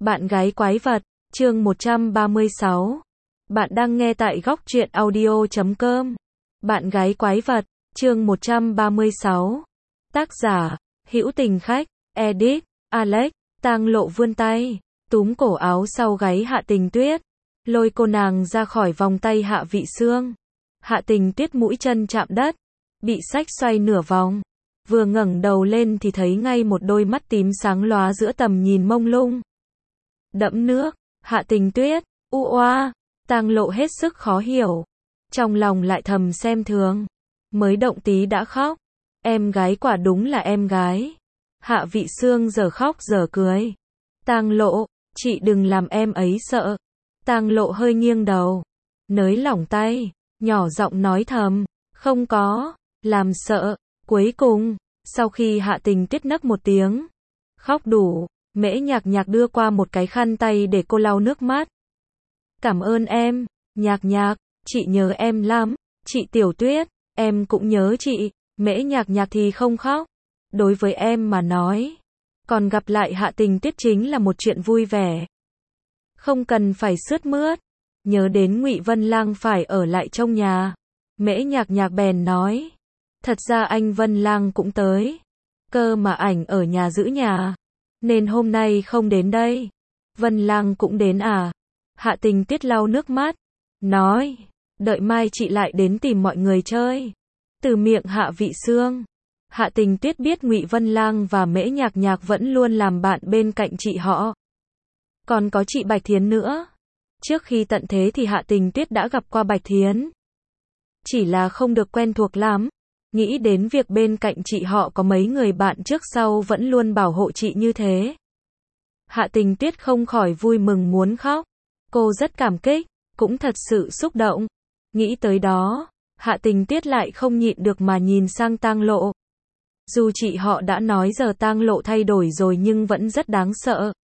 Bạn gái quái vật, chương 136. Bạn đang nghe tại góc truyện audio.com. Bạn gái quái vật, chương 136. Tác giả, Hữu Tình Khách, edit, Alex. Tang Lộ vươn tay, túm cổ áo sau gáy Hạ Tình Tuyết, lôi cô nàng ra khỏi vòng tay Hạ Vị Xương. Hạ Tình Tuyết mũi chân chạm đất, bị xách xoay nửa vòng. Vừa ngẩng đầu lên thì thấy ngay một đôi mắt tím sáng lóa giữa tầm nhìn mông lung. Đẫm nước, Hạ Tình Tuyết, u oa, Tang Lộ hết sức khó hiểu. Trong lòng lại thầm xem thường. Mới động tí đã khóc. Em gái quả đúng là em gái. Hạ Vị Xương giờ khóc giờ cười. Tang Lộ, chị đừng làm em ấy sợ. Tang Lộ hơi nghiêng đầu, nới lỏng tay, nhỏ giọng nói thầm, không có, làm sợ. Cuối cùng, sau khi Hạ Tình Tuyết nấc một tiếng, khóc đủ, Mễ Nhạc Nhạc đưa qua một cái khăn tay để cô lau nước mắt. Cảm ơn em, Nhạc Nhạc, chị nhớ em lắm. Chị Tiểu Tuyết, em cũng nhớ chị. Mễ Nhạc Nhạc thì không khóc. Đối với em mà nói, còn gặp lại Hạ Tình Tuyết chính là một chuyện vui vẻ. Không cần phải sướt mướt. Nhớ đến Ngụy Vân Lang phải ở lại trong nhà, Mễ Nhạc Nhạc bèn nói, thật ra anh Vân Lang cũng tới, cơ mà ảnh ở nhà giữ nhà, nên hôm nay không đến đây. Vân Lang cũng đến à? Hạ Tình Tuyết lau nước mắt, nói, đợi mai chị lại đến tìm mọi người chơi. Từ miệng Hạ Vị Xương, Hạ Tình Tuyết biết Ngụy Vân Lang và Mễ Nhạc Nhạc vẫn luôn làm bạn bên cạnh chị họ. Còn có chị Bạch Thiến nữa. Trước khi tận thế thì Hạ Tình Tuyết đã gặp qua Bạch Thiến. Chỉ là không được quen thuộc lắm. Nghĩ đến việc bên cạnh chị họ có mấy người bạn trước sau vẫn luôn bảo hộ chị như thế. Hạ Tình Tuyết không khỏi vui mừng muốn khóc. Cô rất cảm kích, cũng thật sự xúc động. Nghĩ tới đó, Hạ Tình Tuyết lại không nhịn được mà nhìn sang Tang Lộ. Dù chị họ đã nói giờ Tang Lộ thay đổi rồi nhưng vẫn rất đáng sợ.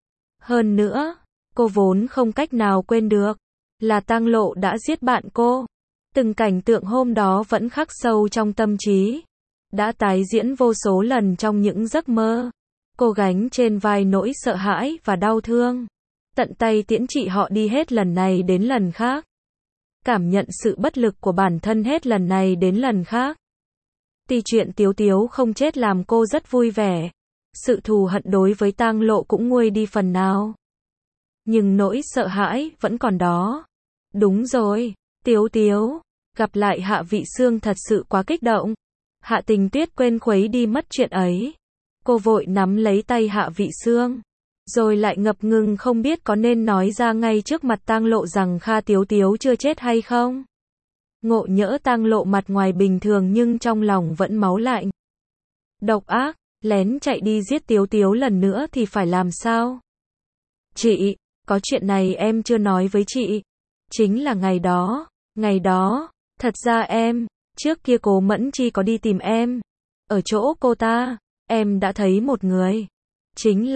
Hơn nữa, cô vốn không cách nào quên được, là Tang Lộ đã giết bạn cô. Từng cảnh tượng hôm đó vẫn khắc sâu trong tâm trí, đã tái diễn vô số lần trong những giấc mơ. Cô gánh trên vai nỗi sợ hãi và đau thương, tận tay tiễn chị họ đi hết lần này đến lần khác. Cảm nhận sự bất lực của bản thân hết lần này đến lần khác. Tuy chuyện Tiếu Tiếu không chết làm cô rất vui vẻ, sự thù hận đối với Tang Lộ cũng nguôi đi phần nào. Nhưng nỗi sợ hãi vẫn còn đó. Đúng rồi, Tiếu Tiếu, gặp lại Hạ Vị Xương thật sự quá kích động. Hạ Tình Tuyết quên khuấy đi mất chuyện ấy. Cô vội nắm lấy tay Hạ Vị Xương, rồi lại ngập ngừng không biết có nên nói ra ngay trước mặt Tang Lộ rằng Kha Tiếu Tiếu chưa chết hay không. Ngộ nhỡ Tang Lộ mặt ngoài bình thường nhưng trong lòng vẫn máu lạnh. Độc ác, lén chạy đi giết Tiếu Tiếu lần nữa thì phải làm sao? Chị, có chuyện này em chưa nói với chị. Chính là ngày đó, thật ra trước kia Cố Mẫn Chi có đi tìm em. Ở chỗ cô ta, em đã thấy một người. Chính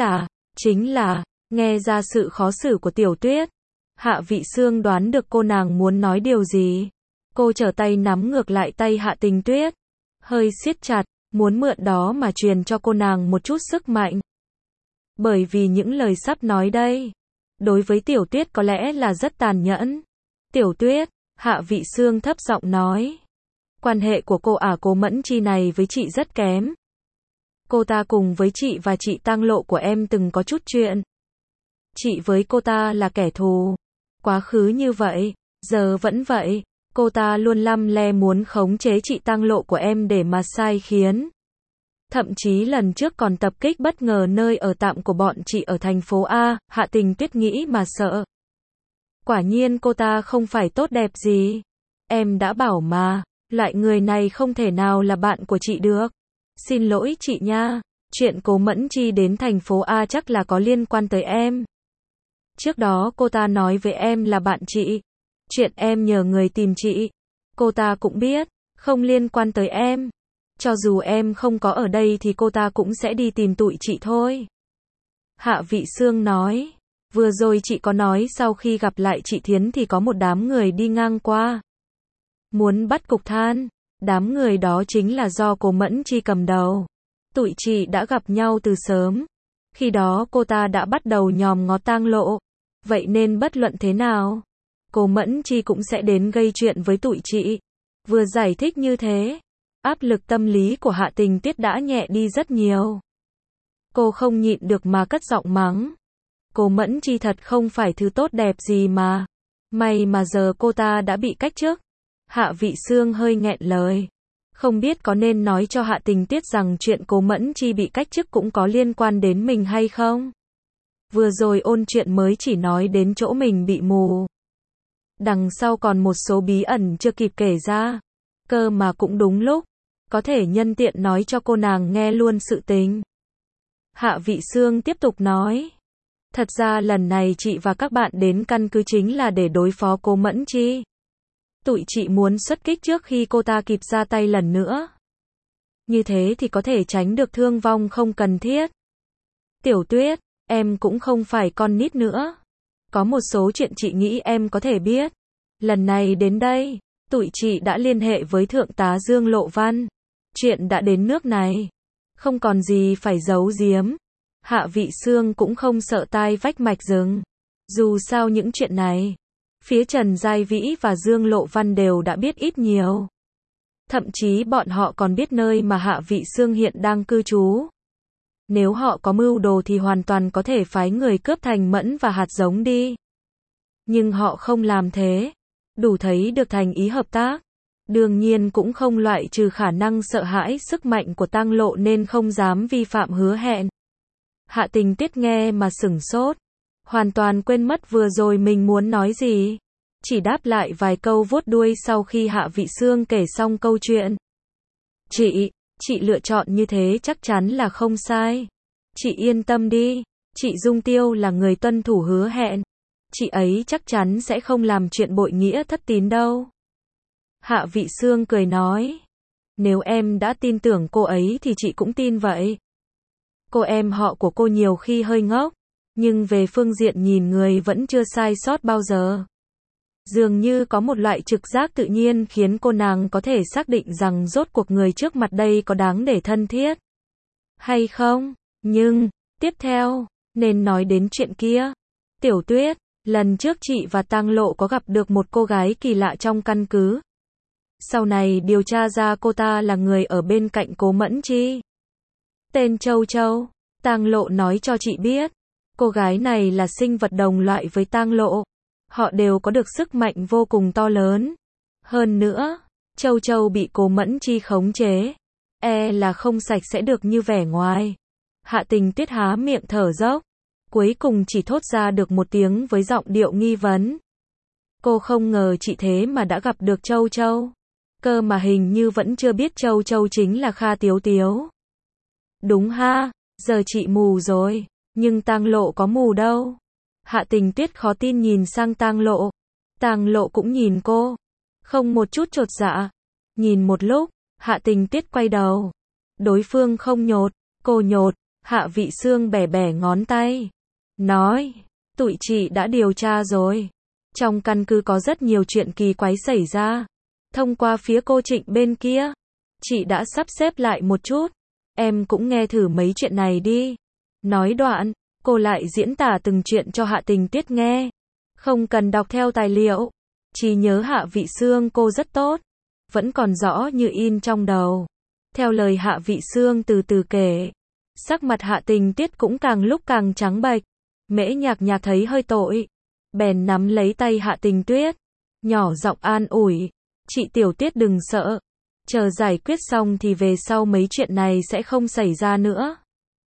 là, nghe ra sự khó xử của Tiểu Tuyết. Hạ Vị Xương đoán được cô nàng muốn nói điều gì. Cô trở tay nắm ngược lại tay Hạ Tình Tuyết, hơi siết chặt, muốn mượn đó mà truyền cho cô nàng một chút sức mạnh. Bởi vì những lời sắp nói đây, đối với Tiểu Tuyết có lẽ là rất tàn nhẫn. Tiểu Tuyết, Hạ Vị Xương thấp giọng nói, quan hệ của Cố Mẫn Chi này với chị rất kém. Cô ta cùng với chị và chị Tang Lộ của em từng có chút chuyện. Chị với cô ta là kẻ thù. Quá khứ như vậy, giờ vẫn vậy. Cô ta luôn lăm le muốn khống chế chị Tang Lộ của em để mà sai khiến. Thậm chí lần trước còn tập kích bất ngờ nơi ở tạm của bọn chị ở thành phố A. Hạ Tình Tuyết nghĩ mà sợ. Quả nhiên cô ta không phải tốt đẹp gì. Em đã bảo mà, loại người này không thể nào là bạn của chị được. Xin lỗi chị nha, chuyện Cố Mẫn Chi đến thành phố A chắc là có liên quan tới em. Trước đó cô ta nói với em là bạn chị. Chuyện em nhờ người tìm chị, cô ta cũng biết, không liên quan tới em. Cho dù em không có ở đây thì cô ta cũng sẽ đi tìm tụi chị thôi. Hạ Vị Xương nói, vừa rồi chị có nói sau khi gặp lại chị Thiến thì có một đám người đi ngang qua. Muốn bắt cục than, đám người đó chính là do Cố Mẫn Chi cầm đầu. Tụi chị đã gặp nhau từ sớm. Khi đó cô ta đã bắt đầu nhòm ngó Tang Lộ. Vậy nên bất luận thế nào, Cố Mẫn Chi cũng sẽ đến gây chuyện với tụi chị. Vừa giải thích như thế, áp lực tâm lý của Hạ Tình Tiết đã nhẹ đi rất nhiều. Cô không nhịn được mà cất giọng mắng. Cố Mẫn Chi thật không phải thứ tốt đẹp gì mà. May mà giờ cô ta đã bị cách chức. Hạ Vị Xương hơi nghẹn lời. Không biết có nên nói cho Hạ Tình Tiết rằng chuyện Cố Mẫn Chi bị cách chức cũng có liên quan đến mình hay không? Vừa rồi ôn chuyện mới chỉ nói đến chỗ mình bị mù. Đằng sau còn một số bí ẩn chưa kịp kể ra. Cơ mà cũng đúng lúc. Có thể nhân tiện nói cho cô nàng nghe luôn sự tình. Hạ Vị Xương tiếp tục nói. Thật ra lần này chị và các bạn đến căn cứ chính là để đối phó Cố Mẫn Chi. Tụi chị muốn xuất kích trước khi cô ta kịp ra tay lần nữa. Như thế thì có thể tránh được thương vong không cần thiết. Tiểu Tuyết, em cũng không phải con nít nữa. Có một số chuyện chị nghĩ em có thể biết. Lần này đến đây, tụi chị đã liên hệ với Thượng tá Dương Lộ Văn. Chuyện đã đến nước này. Không còn gì phải giấu giếm. Hạ Vị Xương cũng không sợ tai vách mạch rừng. Dù sao những chuyện này, phía Trần Giai Vĩ và Dương Lộ Văn đều đã biết ít nhiều. Thậm chí bọn họ còn biết nơi mà Hạ Vị Xương hiện đang cư trú. Nếu họ có mưu đồ thì hoàn toàn có thể phái người cướp Thành Mẫn và hạt giống đi. Nhưng họ không làm thế. Đủ thấy được thành ý hợp tác. Đương nhiên cũng không loại trừ khả năng sợ hãi sức mạnh của Tang Lộ nên không dám vi phạm hứa hẹn. Hạ Tình Tiết nghe mà sửng sốt. Hoàn toàn quên mất vừa rồi mình muốn nói gì. Chỉ đáp lại vài câu vuốt đuôi sau khi Hạ Vị Xương kể xong câu chuyện. Chị lựa chọn như thế chắc chắn là không sai. Chị yên tâm đi. Chị Dung Tiêu là người tuân thủ hứa hẹn. Chị ấy chắc chắn sẽ không làm chuyện bội nghĩa thất tín đâu. Hạ Vị Xương cười nói. Nếu em đã tin tưởng cô ấy thì chị cũng tin vậy. Cô em họ của cô nhiều khi hơi ngốc. Nhưng về phương diện nhìn người vẫn chưa sai sót bao giờ. Dường như có một loại trực giác tự nhiên khiến cô nàng có thể xác định rằng rốt cuộc người trước mặt đây có đáng để thân thiết hay không. Nhưng, tiếp theo, nên nói đến chuyện kia. Tiểu Tuyết, lần trước chị và Tang Lộ có gặp được một cô gái kỳ lạ trong căn cứ. Sau này điều tra ra cô ta là người ở bên cạnh Cố Mẫn Chi. Tên Châu Châu, Tang Lộ nói cho chị biết. Cô gái này là sinh vật đồng loại với Tang Lộ. Họ đều có được sức mạnh vô cùng to lớn. Hơn nữa, Châu Châu bị Cố Mẫn Chi khống chế. Là không sạch sẽ được như vẻ ngoài. Hạ Tình Tiết há miệng thở dốc. Cuối cùng chỉ thốt ra được một tiếng với giọng điệu nghi vấn. Cô không ngờ chị thế mà đã gặp được Châu Châu. Cơ mà hình như vẫn chưa biết Châu Châu chính là Kha Tiếu Tiếu. Đúng ha, giờ chị mù rồi. Nhưng Tang Lộ có mù đâu. Hạ Tình Tiết khó tin nhìn sang Tang Lộ. Tang Lộ cũng nhìn cô. Không một chút chột dạ. Nhìn một lúc, Hạ Tình Tiết quay đầu. Đối phương không nhột, cô nhột. Hạ Vị Xương bẻ bẻ ngón tay. Nói, tụi chị đã điều tra rồi. Trong căn cứ có rất nhiều chuyện kỳ quái xảy ra. Thông qua phía cô Trịnh bên kia, chị đã sắp xếp lại một chút. Em cũng nghe thử mấy chuyện này đi. Nói đoạn, cô lại diễn tả từng chuyện cho Hạ Tình Tiết nghe. Không cần đọc theo tài liệu. Trí nhớ Hạ Vị Xương cô rất tốt. Vẫn còn rõ như in trong đầu. Theo lời Hạ Vị Xương từ từ kể. Sắc mặt Hạ Tình Tiết cũng càng lúc càng trắng bệch. Mễ Nhạc Nhạc thấy hơi tội. Bèn nắm lấy tay Hạ Tình Tuyết. Nhỏ giọng an ủi. Chị Tiểu Tuyết đừng sợ. Chờ giải quyết xong thì về sau mấy chuyện này sẽ không xảy ra nữa.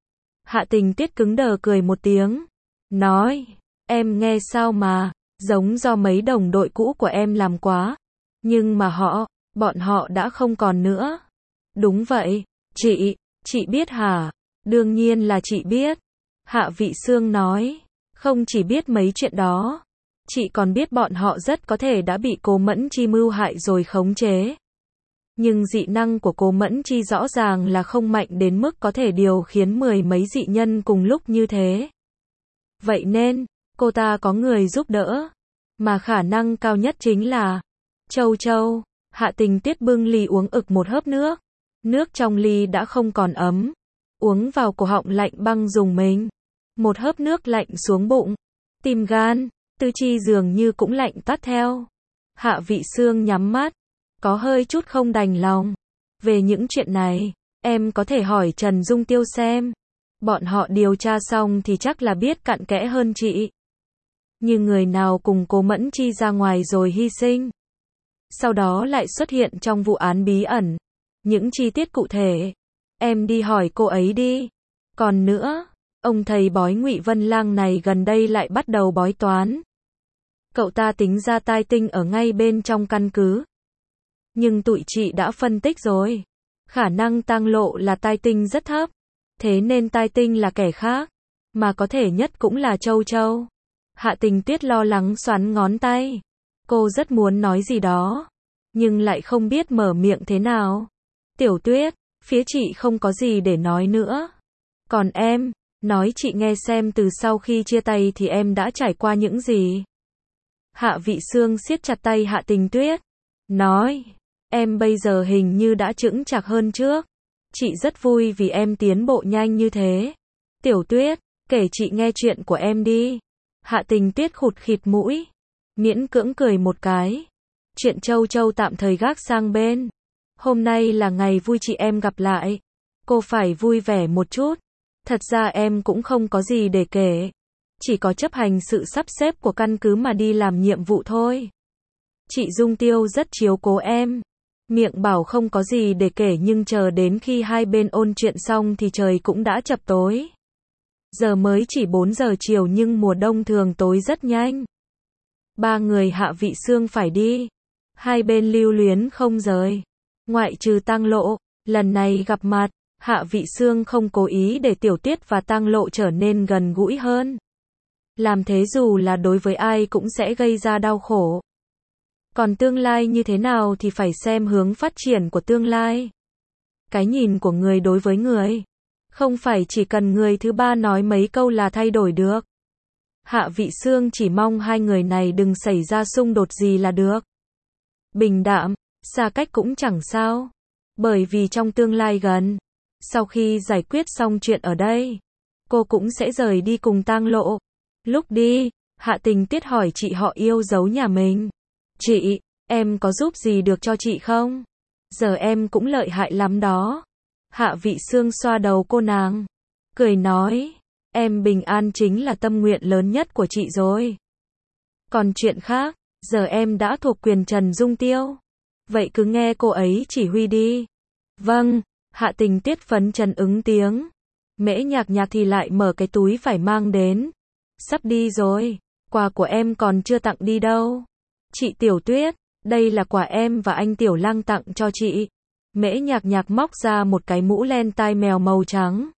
Hạ Tình Tiết cứng đờ cười một tiếng. Nói, em nghe sao mà, giống do mấy đồng đội cũ của em làm quá. Nhưng mà bọn họ đã không còn nữa. Đúng vậy, chị biết hả? Đương nhiên là chị biết. Hạ Vị Xương nói, không chỉ biết mấy chuyện đó. Chị còn biết bọn họ rất có thể đã bị Cố Mẫn Chi mưu hại rồi khống chế. Nhưng dị năng của Cố Mẫn Chi rõ ràng là không mạnh đến mức có thể điều khiến mười mấy dị nhân cùng lúc như thế. Vậy nên, cô ta có người giúp đỡ. Mà khả năng cao nhất chính là Châu Châu. Hạ Tình Tiết bưng ly uống ực một hớp nước. Nước trong ly đã không còn ấm. Uống vào cổ họng lạnh băng rùng mình. Một hớp nước lạnh xuống bụng. Tim gan, tứ chi dường như cũng lạnh toát theo. Hạ Vị Xương nhắm mắt, có hơi chút không đành lòng. Về những chuyện này, em có thể hỏi Trần Dung Tiêu xem. Bọn họ điều tra xong thì chắc là biết cặn kẽ hơn chị. Như người nào cùng Cố Mẫn Chi ra ngoài rồi hy sinh. Sau đó lại xuất hiện trong vụ án bí ẩn. Những chi tiết cụ thể, em đi hỏi cô ấy đi. Còn nữa, ông thầy bói Ngụy Vân Lang này gần đây lại bắt đầu bói toán. Cậu ta tính ra tai tinh ở ngay bên trong căn cứ. Nhưng tụi chị đã phân tích rồi. Khả năng tang lộ là tai tinh rất thấp. Thế nên tai tinh là kẻ khác. Mà có thể nhất cũng là Châu Châu. Hạ Tình Tuyết lo lắng xoắn ngón tay. Cô rất muốn nói gì đó. Nhưng lại không biết mở miệng thế nào. Tiểu Tuyết, phía chị không có gì để nói nữa. Còn em, nói chị nghe xem từ sau khi chia tay thì em đã trải qua những gì. Hạ Vị Xương siết chặt tay Hạ Tình Tuyết. Nói, em bây giờ hình như đã chững chạc hơn trước. Chị rất vui vì em tiến bộ nhanh như thế. Tiểu Tuyết, kể chị nghe chuyện của em đi. Hạ Tình Tuyết khụt khịt mũi. Miễn cưỡng cười một cái. Chuyện Châu Châu tạm thời gác sang bên. Hôm nay là ngày vui chị em gặp lại. Cô phải vui vẻ một chút. Thật ra em cũng không có gì để kể. Chỉ có chấp hành sự sắp xếp của căn cứ mà đi làm nhiệm vụ thôi. Chị Dung Tiêu rất chiếu cố em. Miệng bảo không có gì để kể nhưng chờ đến khi hai bên ôn chuyện xong thì trời cũng đã chập tối. Giờ mới chỉ 4 giờ chiều nhưng mùa đông thường tối rất nhanh. Ba người Hạ Vị Xương phải đi. Hai bên lưu luyến không rời. Ngoại trừ tang lộ, lần này gặp mặt, Hạ Vị Xương không cố ý để Tiểu Tuyết và tang lộ trở nên gần gũi hơn. Làm thế dù là đối với ai cũng sẽ gây ra đau khổ. Còn tương lai như thế nào thì phải xem hướng phát triển của tương lai. Cái nhìn của người đối với người. Không phải chỉ cần người thứ ba nói mấy câu là thay đổi được. Hạ Vị Xương chỉ mong hai người này đừng xảy ra xung đột gì là được. Bình đạm, xa cách cũng chẳng sao. Bởi vì trong tương lai gần, sau khi giải quyết xong chuyện ở đây, cô cũng sẽ rời đi cùng tang lộ. Lúc đi, Hạ Tình Tuyết hỏi chị họ yêu dấu nhà mình. Chị, em có giúp gì được cho chị không? Giờ em cũng lợi hại lắm đó. Hạ Vị Xương xoa đầu cô nàng. Cười nói, em bình an chính là tâm nguyện lớn nhất của chị rồi. Còn chuyện khác, giờ em đã thuộc quyền Trần Dung Tiêu. Vậy cứ nghe cô ấy chỉ huy đi. Vâng, Hạ Tình Tuyết phấn chấn ứng tiếng. Mễ Nhạc Nhạc thì lại mở cái túi phải mang đến. Sắp đi rồi, quà của em còn chưa tặng đi đâu. Chị Tiểu Tuyết, đây là quà em và anh Tiểu Lang tặng cho chị. Mễ Nhạc Nhạc móc ra một cái mũ len tai mèo màu trắng.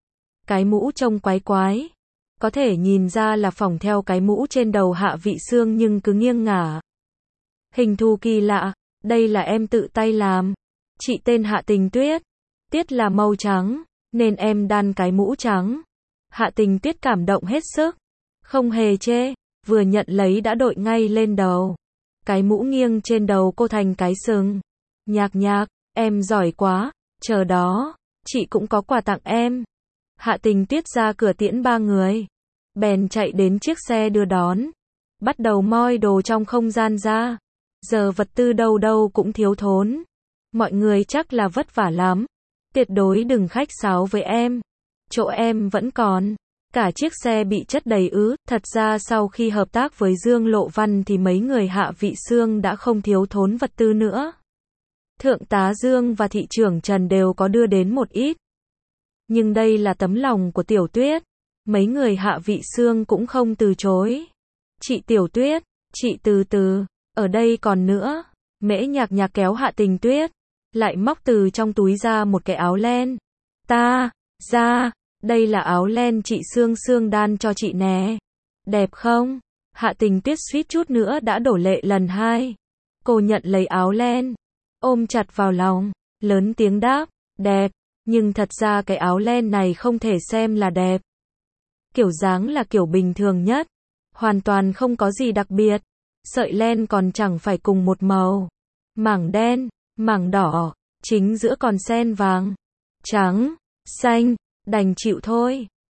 Cái mũ trông quái quái. Có thể nhìn ra là phỏng theo cái mũ trên đầu Hạ Vị Xương nhưng cứ nghiêng ngả. Hình thù kỳ lạ, đây là em tự tay làm. Chị tên Hạ Tình Tuyết. Tiết là màu trắng, nên em đan cái mũ trắng. Hạ Tình Tuyết cảm động hết sức. Không hề chê, vừa nhận lấy đã đội ngay lên đầu. Cái mũ nghiêng trên đầu cô thành cái sừng. Nhạc Nhạc, em giỏi quá, chờ đó, chị cũng có quà tặng em. Hạ Tình Tuyết ra cửa tiễn ba người. Bèn chạy đến chiếc xe đưa đón. Bắt đầu moi đồ trong không gian ra. Giờ vật tư đâu đâu cũng thiếu thốn. Mọi người chắc là vất vả lắm. Tuyệt đối đừng khách sáo với em. Chỗ em vẫn còn. Cả chiếc xe bị chất đầy ứ. Thật ra sau khi hợp tác với Dương Lộ Văn thì mấy người Hạ Vị Xương đã không thiếu thốn vật tư nữa. Thượng tá Dương và thị trưởng Trần đều có đưa đến một ít. Nhưng đây là tấm lòng của Tiểu Tuyết. Mấy người Hạ Vị Xương cũng không từ chối. Chị Tiểu Tuyết, chị từ từ, ở đây còn nữa. Mễ Nhạc Nhạc kéo Hạ Tình Tuyết. Lại móc từ trong túi ra một cái áo len. Ta, ra, đây là áo len chị Xương Xương đan cho chị nè. Đẹp không? Hạ Tình Tuyết suýt chút nữa đã đổ lệ lần hai. Cô nhận lấy áo len, ôm chặt vào lòng, lớn tiếng đáp, đẹp. Nhưng thật ra cái áo len này không thể xem là đẹp. Kiểu dáng là kiểu bình thường nhất. Hoàn toàn không có gì đặc biệt. Sợi len còn chẳng phải cùng một màu. Mảng đen, mảng đỏ, chính giữa còn xen vàng, trắng, xanh, đành chịu thôi.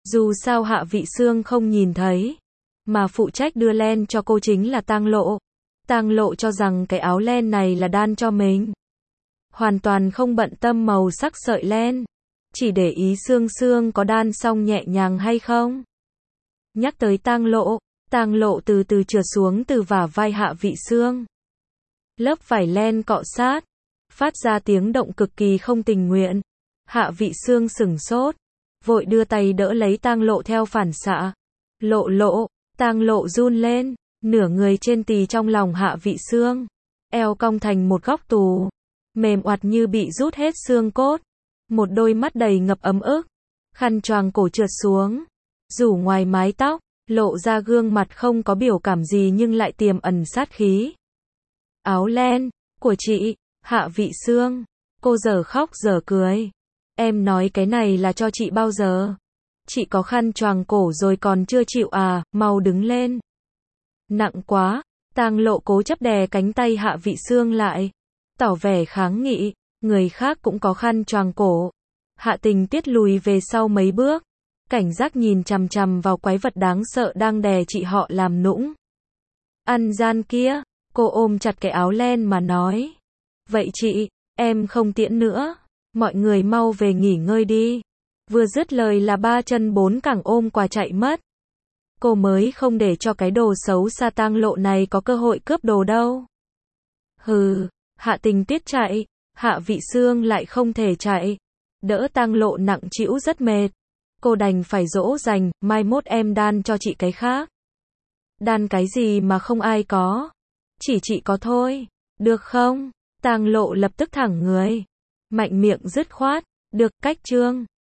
Dù sao Hạ Vị Xương không nhìn thấy, mà phụ trách đưa len cho cô chính là Tang Lộ. Tang Lộ cho rằng cái áo len này là đan cho mình. Hoàn toàn không bận tâm màu sắc sợi len, chỉ để ý Sương Sương có đan xong nhẹ nhàng hay không. Nhắc tới Tang Lộ từ từ trượt xuống từ vả vai Hạ Vị Xương. Lớp vải len cọ sát, phát ra tiếng động cực kỳ không tình nguyện. Hạ Vị Xương sửng sốt, vội đưa tay đỡ lấy Tang Lộ theo phản xạ. Lộ, Tang Lộ run lên, nửa người trên tì trong lòng Hạ Vị Xương, eo cong thành một góc tù, mềm oặt như bị rút hết xương cốt, một đôi mắt đầy ngập ấm ức, khăn choàng cổ trượt xuống, rủ ngoài mái tóc, lộ ra gương mặt không có biểu cảm gì nhưng lại tiềm ẩn sát khí. Áo len của chị, Hạ Vị Xương, cô giờ khóc giờ cười. Em nói cái này là cho chị bao giờ? Chị có khăn choàng cổ rồi còn chưa chịu à, mau đứng lên. Nặng quá, Tang Lộ cố chấp đè cánh tay Hạ Vị Xương lại, tỏ vẻ kháng nghị, người khác cũng có khăn choàng cổ. Hạ Tình Tiết lùi về sau mấy bước, cảnh giác nhìn chằm chằm vào quái vật đáng sợ đang đè chị họ làm nũng. Ăn gian kia, cô ôm chặt cái áo len mà nói. Vậy chị, em không tiễn nữa, mọi người mau về nghỉ ngơi đi. Vừa dứt lời là ba chân bốn cẳng ôm quà chạy mất. Cô mới không để cho cái đồ xấu xa Tang Lộ này có cơ hội cướp đồ đâu. Hừ, Hạ Tình Tiết chạy, Hạ Vị Xương lại không thể chạy. Đỡ Tang Lộ nặng trĩu rất mệt. Cô đành phải dỗ dành, mai mốt em đan cho chị cái khác. Đan cái gì mà không ai có? Chỉ chị có thôi, được không? Tang Lộ lập tức thẳng người, mạnh miệng dứt khoát, được, cách chương.